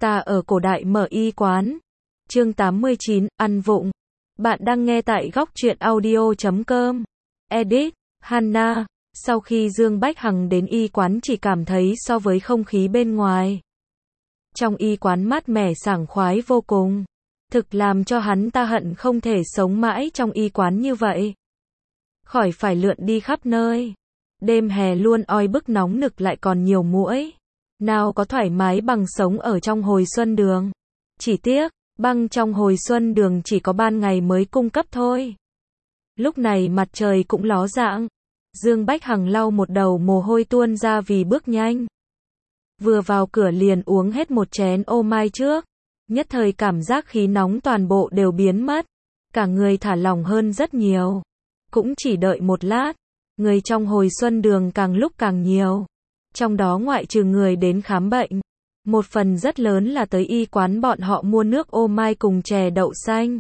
Ta ở cổ đại mở y quán. Chương 89, ăn vụng. Bạn đang nghe tại góc truyện audio.com. Edit, Hannah. Sau khi Dương Bách Hằng đến y quán chỉ cảm thấy so với không khí bên ngoài trong y quán mát mẻ sảng khoái vô cùng. Thực làm cho hắn ta hận không thể sống mãi trong y quán như vậy. Khỏi phải lượn đi khắp nơi. Đêm hè luôn oi bức nóng nực lại còn nhiều muỗi. Nào có thoải mái bằng sống ở trong hồi xuân đường. Chỉ tiếc, băng trong hồi xuân đường chỉ có ban ngày mới cung cấp thôi. Lúc này mặt trời cũng ló dạng. Dương Bách Hằng lau một đầu mồ hôi tuôn ra vì bước nhanh. Vừa vào cửa liền uống hết một chén ô mai trước. Nhất thời cảm giác khí nóng toàn bộ đều biến mất. Cả người thả lỏng hơn rất nhiều. Cũng chỉ đợi một lát. Người trong hồi xuân đường càng lúc càng nhiều. Trong đó ngoại trừ người đến khám bệnh, một phần rất lớn là tới y quán bọn họ mua nước ô mai cùng chè đậu xanh.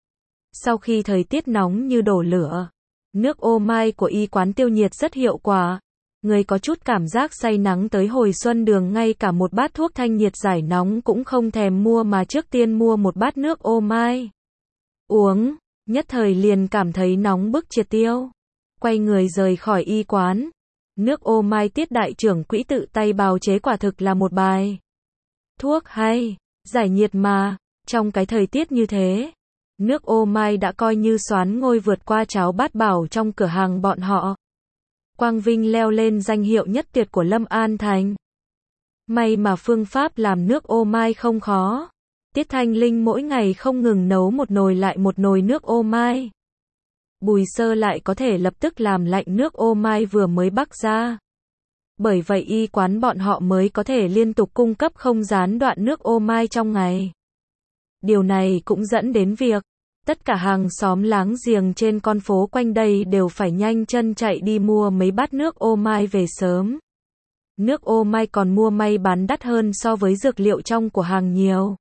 Sau khi thời tiết nóng như đổ lửa, nước ô mai của y quán tiêu nhiệt rất hiệu quả. Người có chút cảm giác say nắng tới hồi xuân đường ngay cả một bát thuốc thanh nhiệt giải nóng cũng không thèm mua mà trước tiên mua một bát nước ô mai. Uống, nhất thời liền cảm thấy nóng bức triệt tiêu. Quay người rời khỏi y quán. Nước ô mai Tiết đại trưởng quỹ tự tay bào chế quả thực là một bài thuốc hay, giải nhiệt mà. Trong cái thời tiết như thế, nước ô mai đã coi như soán ngôi vượt qua cháo bát bảo trong cửa hàng bọn họ. Quang vinh leo lên danh hiệu nhất tuyệt của Lâm An Thành. May mà phương pháp làm nước ô mai không khó. Tiết Thanh Linh mỗi ngày không ngừng nấu một nồi lại một nồi nước ô mai. Bùi Sơ lại có thể lập tức làm lạnh nước ô mai vừa mới bắc ra. Bởi vậy y quán bọn họ mới có thể liên tục cung cấp không gián đoạn nước ô mai trong ngày. Điều này cũng dẫn đến việc tất cả hàng xóm láng giềng trên con phố quanh đây đều phải nhanh chân chạy đi mua mấy bát nước ô mai về sớm. Nước ô mai còn mua may bán đắt hơn so với dược liệu trong của hàng nhiều.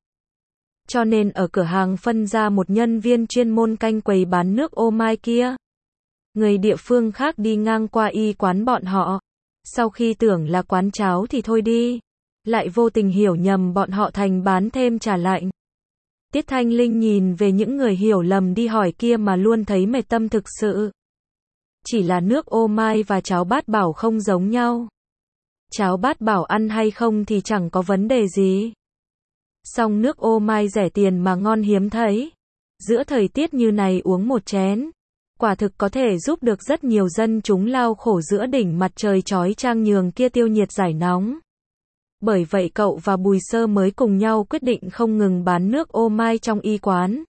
Cho nên ở cửa hàng phân ra một nhân viên chuyên môn canh quầy bán nước ô mai kia. Người địa phương khác đi ngang qua y quán bọn họ. Sau khi tưởng là quán cháo thì thôi đi. Lại vô tình hiểu nhầm bọn họ thành bán thêm trà lạnh. Tiết Thanh Linh nhìn về những người hiểu lầm đi hỏi kia mà luôn thấy mệt tâm thực sự. Chỉ là nước ô mai và cháo bát bảo không giống nhau. Cháo bát bảo ăn hay không thì chẳng có vấn đề gì. Song nước ô mai rẻ tiền mà ngon hiếm thấy. Giữa thời tiết như này uống một chén, quả thực có thể giúp được rất nhiều dân chúng lao khổ giữa đỉnh mặt trời chói chang nhường kia tiêu nhiệt giải nóng. Bởi vậy cậu và Bùi Sơ mới cùng nhau quyết định không ngừng bán nước ô mai trong y quán.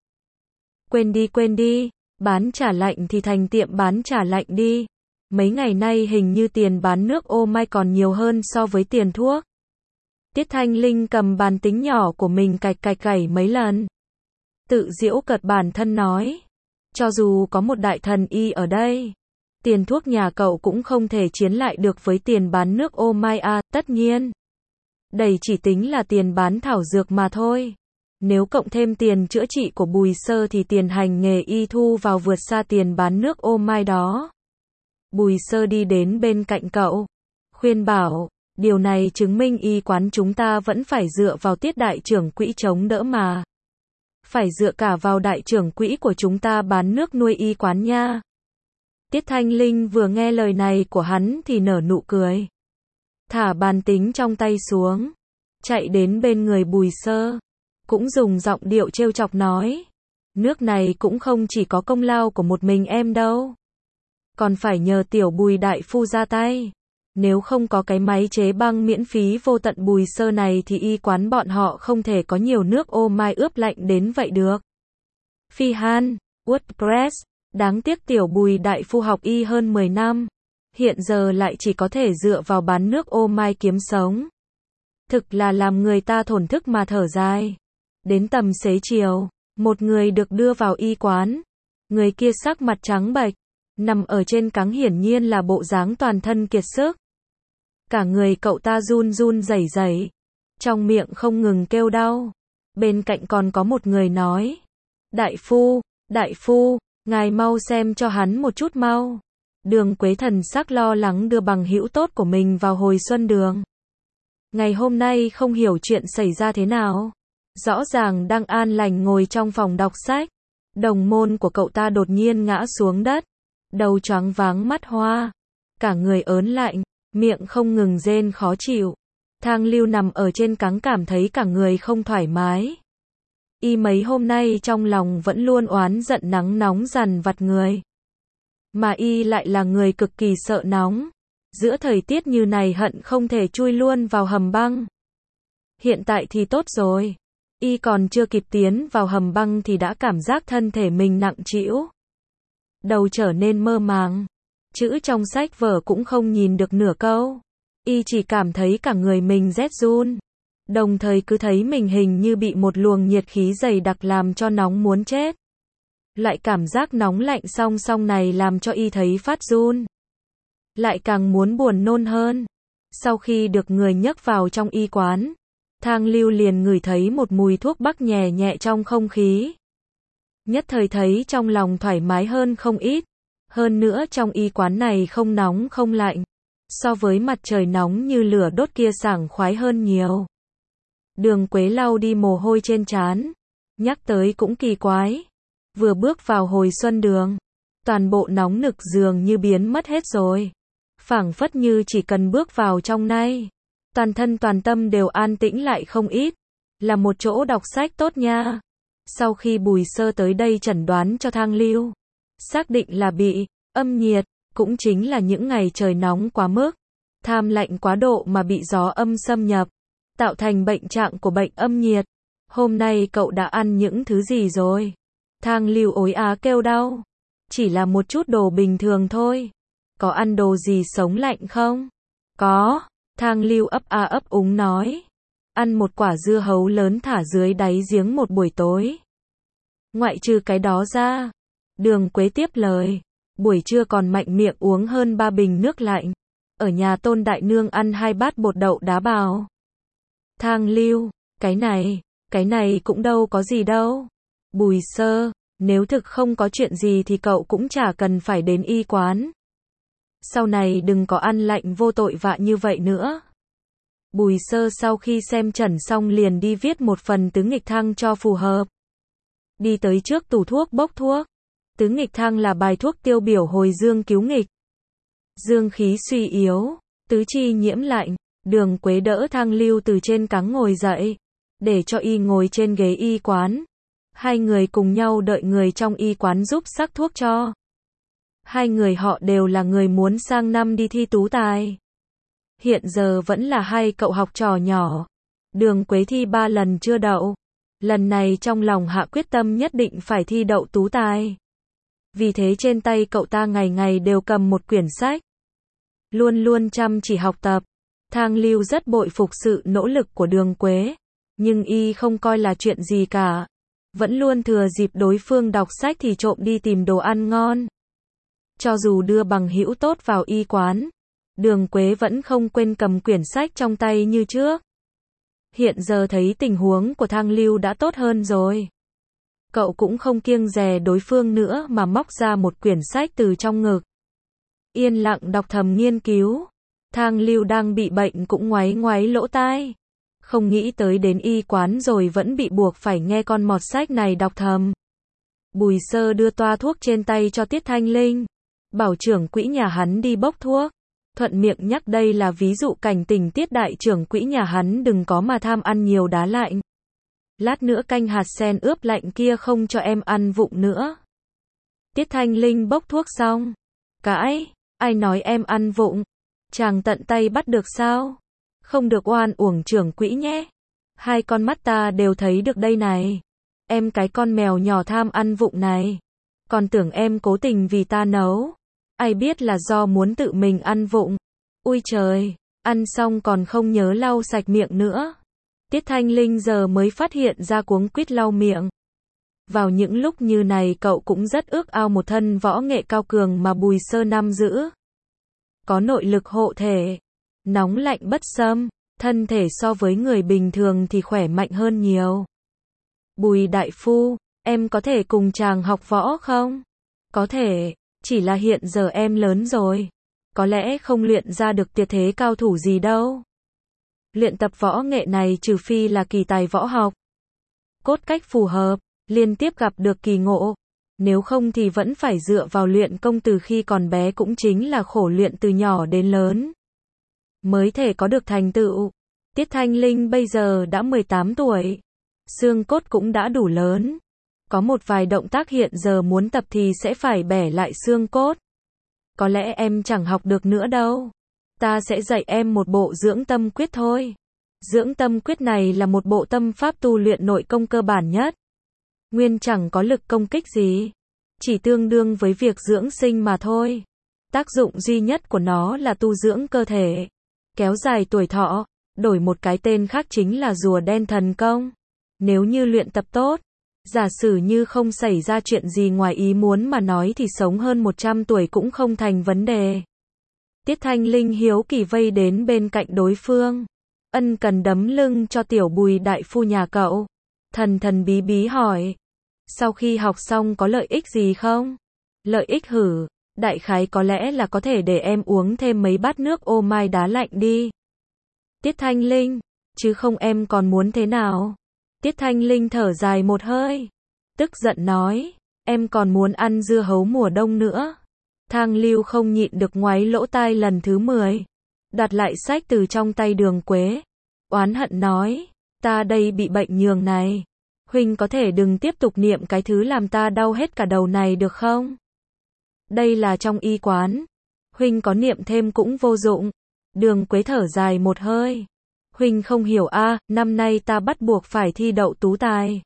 Quên đi, bán trà lạnh thì thành tiệm bán trà lạnh đi. Mấy ngày nay hình như tiền bán nước ô mai còn nhiều hơn so với tiền thuốc. Tiết Thanh Linh cầm bàn tính nhỏ của mình cạch gảy mấy lần. Tự giễu cợt bản thân nói. Cho dù có một đại thần y ở đây, tiền thuốc nhà cậu cũng không thể chiến lại được với tiền bán nước ô mai à, tất nhiên. Đây chỉ tính là tiền bán thảo dược mà thôi. Nếu cộng thêm tiền chữa trị của Bùi Sơ thì tiền hành nghề y thu vào vượt xa tiền bán nước ô mai đó. Bùi Sơ đi đến bên cạnh cậu, khuyên bảo. Điều này chứng minh y quán chúng ta vẫn phải dựa vào Tiết đại trưởng quỹ chống đỡ mà. Phải dựa cả vào đại trưởng quỹ của chúng ta bán nước nuôi y quán nha. Tiết Thanh Linh vừa nghe lời này của hắn thì nở nụ cười. Thả bàn tính trong tay xuống. Chạy đến bên người Bùi Sơ. Cũng dùng giọng điệu trêu chọc nói. Nước này cũng không chỉ có công lao của một mình em đâu. Còn phải nhờ tiểu Bùi đại phu ra tay. Nếu không có cái máy chế băng miễn phí vô tận Bùi Sơ này thì y quán bọn họ không thể có nhiều nước ô mai ướp lạnh đến vậy được. Phi Han, WordPress, đáng tiếc tiểu Bùi đại phu học y hơn 10 năm. Hiện giờ lại chỉ có thể dựa vào bán nước ô mai kiếm sống. Thực là làm người ta thổn thức mà thở dài. Đến tầm xế chiều, một người được đưa vào y quán. Người kia sắc mặt trắng bệch, nằm ở trên cáng hiển nhiên là bộ dáng toàn thân kiệt sức. Cả người cậu ta run rẩy, trong miệng không ngừng kêu đau. Bên cạnh còn có một người nói. Đại phu, ngài mau xem cho hắn một chút mau. Đường Quế thần sắc lo lắng đưa bằng hữu tốt của mình vào hồi xuân đường. Ngày hôm nay không hiểu chuyện xảy ra thế nào. Rõ ràng đang an lành ngồi trong phòng đọc sách. Đồng môn của cậu ta đột nhiên ngã xuống đất. Đầu choáng váng mắt hoa. Cả người ớn lạnh, miệng không ngừng rên khó chịu. Thang Lưu nằm ở trên cáng cảm thấy cả người không thoải mái. Y mấy hôm nay trong lòng vẫn luôn oán giận nắng nóng dằn vặt người. Mà y lại là người cực kỳ sợ nóng. Giữa thời tiết như này hận không thể chui luôn vào hầm băng. Hiện tại thì tốt rồi. Y còn chưa kịp tiến vào hầm băng thì đã cảm giác thân thể mình nặng trĩu. Đầu trở nên mơ màng. Chữ trong sách vở cũng không nhìn được nửa câu. Y chỉ cảm thấy cả người mình rét run. Đồng thời cứ thấy mình hình như bị một luồng nhiệt khí dày đặc làm cho nóng muốn chết. Lại cảm giác nóng lạnh song song này làm cho y thấy phát run. Lại càng muốn buồn nôn hơn. Sau khi được người nhấc vào trong y quán, Thang Lưu liền ngửi thấy một mùi thuốc bắc nhẹ nhẹ trong không khí. Nhất thời thấy trong lòng thoải mái hơn không ít. Hơn nữa trong y quán này không nóng không lạnh. So với mặt trời nóng như lửa đốt kia sảng khoái hơn nhiều. Đường Quế lau đi mồ hôi trên trán. Nhắc tới cũng kỳ quái. Vừa bước vào hồi xuân đường, toàn bộ nóng nực dường như biến mất hết rồi. Phảng phất như chỉ cần bước vào trong này, toàn thân toàn tâm đều an tĩnh lại không ít. Là một chỗ đọc sách tốt nha. Sau khi Bùi Sơ tới đây chẩn đoán cho Thang Lưu, xác định là bị âm nhiệt, cũng chính là những ngày trời nóng quá mức, tham lạnh quá độ mà bị gió âm xâm nhập, tạo thành bệnh trạng của bệnh âm nhiệt. Hôm nay cậu đã ăn những thứ gì rồi? Thang Lưu ối á kêu đau. Chỉ là một chút đồ bình thường thôi. Có ăn đồ gì sống lạnh không? Có. Thang Lưu ấp a ấp úng nói. Ăn một quả dưa hấu lớn thả dưới đáy giếng một buổi tối. Ngoại trừ cái đó ra. Đường Quế tiếp lời. Buổi trưa còn mạnh miệng uống hơn 3 bình nước lạnh. Ở nhà Tôn Đại Nương ăn 2 bát bột đậu đá bào. Thang Lưu, cái này cũng đâu có gì đâu. Bùi Sơ, nếu thực không có chuyện gì thì cậu cũng chả cần phải đến y quán. Sau này đừng có ăn lạnh vô tội vạ như vậy nữa. Bùi Sơ sau khi xem trần xong liền đi viết một phần tứ nghịch thăng cho phù hợp. Đi tới trước tủ thuốc bốc thuốc. Tứ nghịch thăng là bài thuốc tiêu biểu hồi dương cứu nghịch. Dương khí suy yếu, tứ chi nhiễm lạnh. Đường Quế đỡ Thang Lưu từ trên cáng ngồi dậy, để cho y ngồi trên ghế y quán. Hai người cùng nhau đợi người trong y quán giúp sắc thuốc cho. Hai người họ đều là người muốn sang năm đi thi tú tài. Hiện giờ vẫn là hai cậu học trò nhỏ. Đường Quế thi 3 lần chưa đậu. Lần này trong lòng hạ quyết tâm nhất định phải thi đậu tú tài. Vì thế trên tay cậu ta ngày ngày đều cầm một quyển sách. Luôn luôn chăm chỉ học tập. Thang Lưu rất bội phục sự nỗ lực của Đường Quế. Nhưng y không coi là chuyện gì cả. Vẫn luôn thừa dịp đối phương đọc sách thì trộm đi tìm đồ ăn ngon. Cho dù đưa bằng hữu tốt vào y quán, Đường Quế vẫn không quên cầm quyển sách trong tay như trước. Hiện giờ thấy tình huống của Thang Lưu đã tốt hơn rồi. Cậu cũng không kiêng dè đối phương nữa mà móc ra một quyển sách từ trong ngực. Yên lặng đọc thầm nghiên cứu. Thang Lưu đang bị bệnh cũng ngoáy ngoáy lỗ tai. Không nghĩ tới đến y quán rồi vẫn bị buộc phải nghe con mọt sách này đọc thầm. Bùi Sơ đưa toa thuốc trên tay cho Tiết Thanh Linh. Bảo trưởng quỹ nhà hắn đi bốc thuốc. Thuận miệng nhắc đây là ví dụ cảnh tỉnh Tiết đại trưởng quỹ nhà hắn đừng có mà tham ăn nhiều đá lạnh. Lát nữa canh hạt sen ướp lạnh kia không cho em ăn vụng nữa. Tiết Thanh Linh bốc thuốc xong. Cãi, ai nói em ăn vụng? Chàng tận tay bắt được sao? Không được oan uổng trưởng quỹ nhé. Hai con mắt ta đều thấy được đây này. Em cái con mèo nhỏ tham ăn vụng này. Còn tưởng em cố tình vì ta nấu. Ai biết là do muốn tự mình ăn vụng. Ui trời, ăn xong còn không nhớ lau sạch miệng nữa. Tiết Thanh Linh giờ mới phát hiện ra cuống quýt lau miệng. Vào những lúc như này cậu cũng rất ước ao một thân võ nghệ cao cường mà Bùi Sơ nắm giữ. Có nội lực hộ thể, nóng lạnh bất xâm, thân thể so với người bình thường thì khỏe mạnh hơn nhiều. Bùi đại phu, em có thể cùng chàng học võ không? Có thể, chỉ là hiện giờ em lớn rồi. Có lẽ không luyện ra được tuyệt thế cao thủ gì đâu. Luyện tập võ nghệ này trừ phi là kỳ tài võ học, cốt cách phù hợp, liên tiếp gặp được kỳ ngộ. Nếu không thì vẫn phải dựa vào luyện công từ khi còn bé, cũng chính là khổ luyện từ nhỏ đến lớn, mới thể có được thành tựu. Tiết Thanh Linh bây giờ đã 18 tuổi, xương cốt cũng đã đủ lớn. Có một vài động tác hiện giờ muốn tập thì sẽ phải bẻ lại xương cốt. Có lẽ em chẳng học được nữa đâu. Ta sẽ dạy em một bộ dưỡng tâm quyết thôi. Dưỡng tâm quyết này là một bộ tâm pháp tu luyện nội công cơ bản nhất. Nguyên chẳng có lực công kích gì, chỉ tương đương với việc dưỡng sinh mà thôi. Tác dụng duy nhất của nó là tu dưỡng cơ thể, kéo dài tuổi thọ, đổi một cái tên khác chính là rùa đen thần công. Nếu như luyện tập tốt, giả sử như không xảy ra chuyện gì ngoài ý muốn mà nói thì sống hơn 100 tuổi cũng không thành vấn đề. Tiết Thanh Linh hiếu kỳ vây đến bên cạnh đối phương, ân cần đấm lưng cho tiểu Bùi đại phu nhà cậu. Thần thần bí bí hỏi, sau khi học xong có lợi ích gì không? Lợi ích hử, đại khái có lẽ là có thể để em uống thêm mấy bát nước ô mai đá lạnh đi. Tiết Thanh Linh, chứ không em còn muốn thế nào? Tiết Thanh Linh thở dài một hơi, tức giận nói, em còn muốn ăn dưa hấu mùa đông nữa. Thang Lưu không nhịn được ngoáy lỗ tai lần thứ 10, đặt lại sách từ trong tay Đường Quế, oán hận nói, ta đây bị bệnh nhường này. Huynh có thể đừng tiếp tục niệm cái thứ làm ta đau hết cả đầu này được không? Đây là trong y quán, Huynh có niệm thêm cũng vô dụng. Đường Quế thở dài một hơi. Huynh không hiểu a, năm nay ta bắt buộc phải thi đậu tú tài.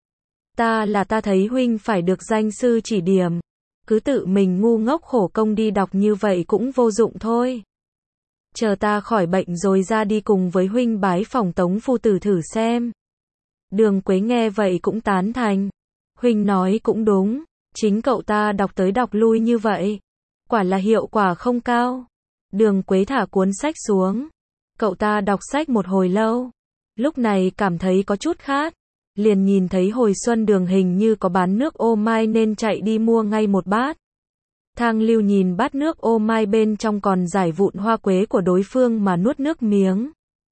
Ta thấy Huynh phải được danh sư chỉ điểm. Cứ tự mình ngu ngốc khổ công đi đọc như vậy cũng vô dụng thôi. Chờ ta khỏi bệnh rồi ra đi cùng với Huynh bái phỏng Tống phu tử thử xem. Đường Quế nghe vậy cũng tán thành. Huynh nói cũng đúng, chính cậu ta đọc tới đọc lui như vậy, quả là hiệu quả không cao. Đường Quế thả cuốn sách xuống. Cậu ta đọc sách một hồi lâu, lúc này cảm thấy có chút khát, liền nhìn thấy hồi xuân đường hình như có bán nước ô mai nên chạy đi mua ngay một bát. Thang Lưu nhìn bát nước ô mai bên trong còn giải vụn hoa quế của đối phương mà nuốt nước miếng.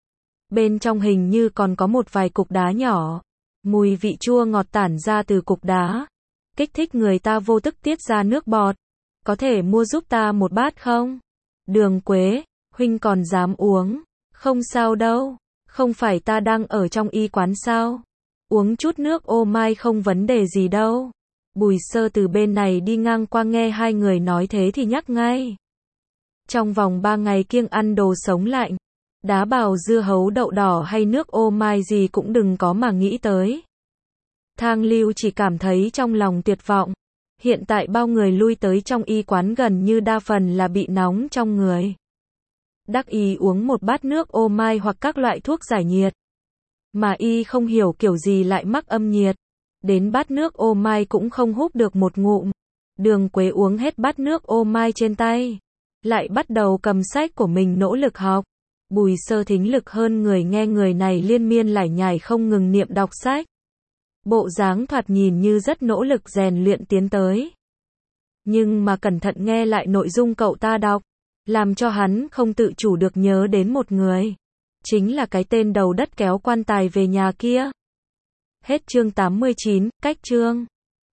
Bên trong hình như còn có một vài cục đá nhỏ, mùi vị chua ngọt tản ra từ cục đá, kích thích người ta vô thức tiết ra nước bọt. Có thể mua giúp ta một bát không? Đường Quế, Huynh còn dám uống? Không sao đâu, không phải ta đang ở trong y quán sao? Uống chút nước ô mai không vấn đề gì đâu. Bùi Sơ từ bên này đi ngang qua nghe hai người nói thế thì nhắc ngay. Trong vòng 3 ngày kiêng ăn đồ sống lạnh, đá bào dưa hấu đậu đỏ hay nước ô mai gì cũng đừng có mà nghĩ tới. Thang Lưu chỉ cảm thấy trong lòng tuyệt vọng. Hiện tại bao người lui tới trong y quán gần như đa phần là bị nóng trong người. Đắc y uống một bát nước ô mai hoặc các loại thuốc giải nhiệt. Mà y không hiểu kiểu gì lại mắc âm nhiệt. Đến bát nước ô mai cũng không húp được một ngụm. Đường Quế uống hết bát nước ô mai trên tay, lại bắt đầu cầm sách của mình nỗ lực học. Bùi Sơ thính lực hơn người nghe người này liên miên lải nhải không ngừng niệm đọc sách. Bộ dáng thoạt nhìn như rất nỗ lực rèn luyện tiến tới. Nhưng mà cẩn thận nghe lại nội dung cậu ta đọc, làm cho hắn không tự chủ được nhớ đến một người. Chính là cái tên đầu đất kéo quan tài về nhà kia. Hết chương 89, cách chương.